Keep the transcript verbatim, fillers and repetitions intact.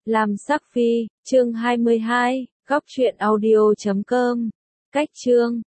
Lam Sắc Phi, chương hai mươi hai, góc truyện audio chấm com. Cách chương